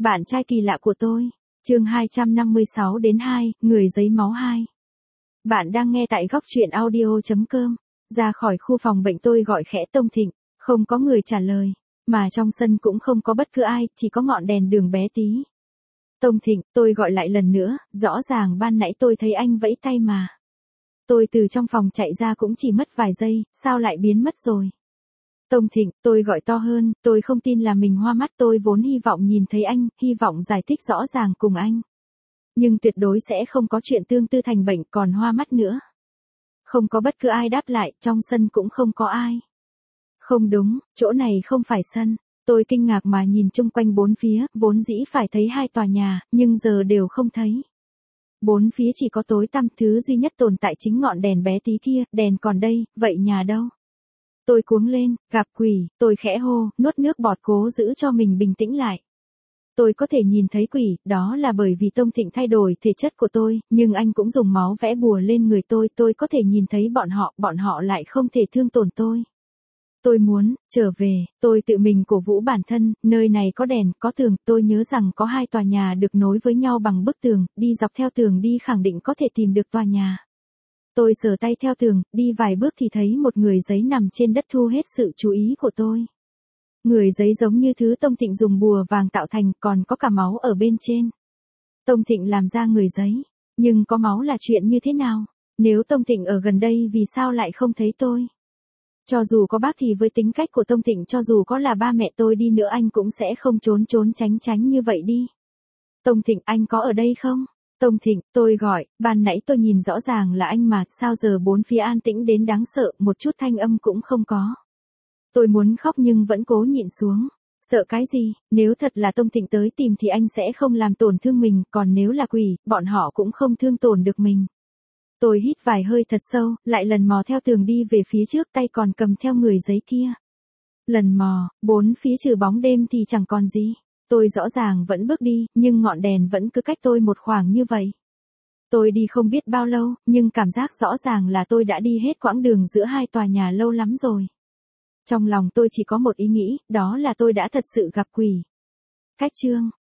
Bạn trai kỳ lạ của tôi. Chương 256 đến 2, người giấy máu 2. Bạn đang nghe tại góc truyện audio.com. Ra khỏi khu phòng bệnh tôi gọi khẽ Tông Thịnh, không có người trả lời, mà trong sân cũng không có bất cứ ai, chỉ có ngọn đèn đường bé tí. Tông Thịnh, tôi gọi lại lần nữa, rõ ràng ban nãy tôi thấy anh vẫy tay mà. Tôi từ trong phòng chạy ra cũng chỉ mất vài giây, sao lại biến mất rồi? Tông Thịnh, tôi gọi to hơn, tôi không tin là mình hoa mắt, tôi vốn hy vọng nhìn thấy anh, hy vọng giải thích rõ ràng cùng anh. Nhưng tuyệt đối sẽ không có chuyện tương tư thành bệnh còn hoa mắt nữa. Không có bất cứ ai đáp lại, trong sân cũng không có ai. Không đúng, chỗ này không phải sân. Tôi kinh ngạc mà nhìn chung quanh bốn phía, vốn dĩ phải thấy hai tòa nhà, nhưng giờ đều không thấy. Bốn phía chỉ có tối tăm, thứ duy nhất tồn tại chính ngọn đèn bé tí kia, đèn còn đây, vậy nhà đâu? Tôi cuống lên, gặp quỷ, tôi khẽ hô, nuốt nước bọt cố giữ cho mình bình tĩnh lại. Tôi có thể nhìn thấy quỷ, đó là bởi vì Tông Thịnh thay đổi thể chất của tôi, nhưng anh cũng dùng máu vẽ bùa lên người tôi có thể nhìn thấy bọn họ lại không thể thương tổn tôi. Tôi muốn, trở về, tôi tự mình cổ vũ bản thân, nơi này có đèn, có tường, tôi nhớ rằng có hai tòa nhà được nối với nhau bằng bức tường, đi dọc theo tường đi khẳng định có thể tìm được tòa nhà. Tôi sờ tay theo tường, đi vài bước thì thấy một người giấy nằm trên đất thu hết sự chú ý của tôi. Người giấy giống như thứ Tông Thịnh dùng bùa vàng tạo thành, còn có cả máu ở bên trên. Tông Thịnh làm ra người giấy, nhưng có máu là chuyện như thế nào? Nếu Tông Thịnh ở gần đây vì sao lại không thấy tôi? Cho dù có bác thì với tính cách của Tông Thịnh, cho dù có là ba mẹ tôi đi nữa anh cũng sẽ không trốn tránh như vậy đi. Tông Thịnh, anh có ở đây không? Tông Thịnh, tôi gọi, ban nãy tôi nhìn rõ ràng là anh mà, sao giờ bốn phía an tĩnh đến đáng sợ, một chút thanh âm cũng không có. Tôi muốn khóc nhưng vẫn cố nhịn xuống. Sợ cái gì, nếu thật là Tông Thịnh tới tìm thì anh sẽ không làm tổn thương mình, còn nếu là quỷ, bọn họ cũng không thương tổn được mình. Tôi hít vài hơi thật sâu, lại lần mò theo tường đi về phía trước, tay còn cầm theo người giấy kia. Lần mò, bốn phía trừ bóng đêm thì chẳng còn gì. Tôi rõ ràng vẫn bước đi, nhưng ngọn đèn vẫn cứ cách tôi một khoảng như vậy. Tôi đi không biết bao lâu, nhưng cảm giác rõ ràng là tôi đã đi hết quãng đường giữa hai tòa nhà lâu lắm rồi. Trong lòng tôi chỉ có một ý nghĩ, đó là tôi đã thật sự gặp quỷ. Cách chương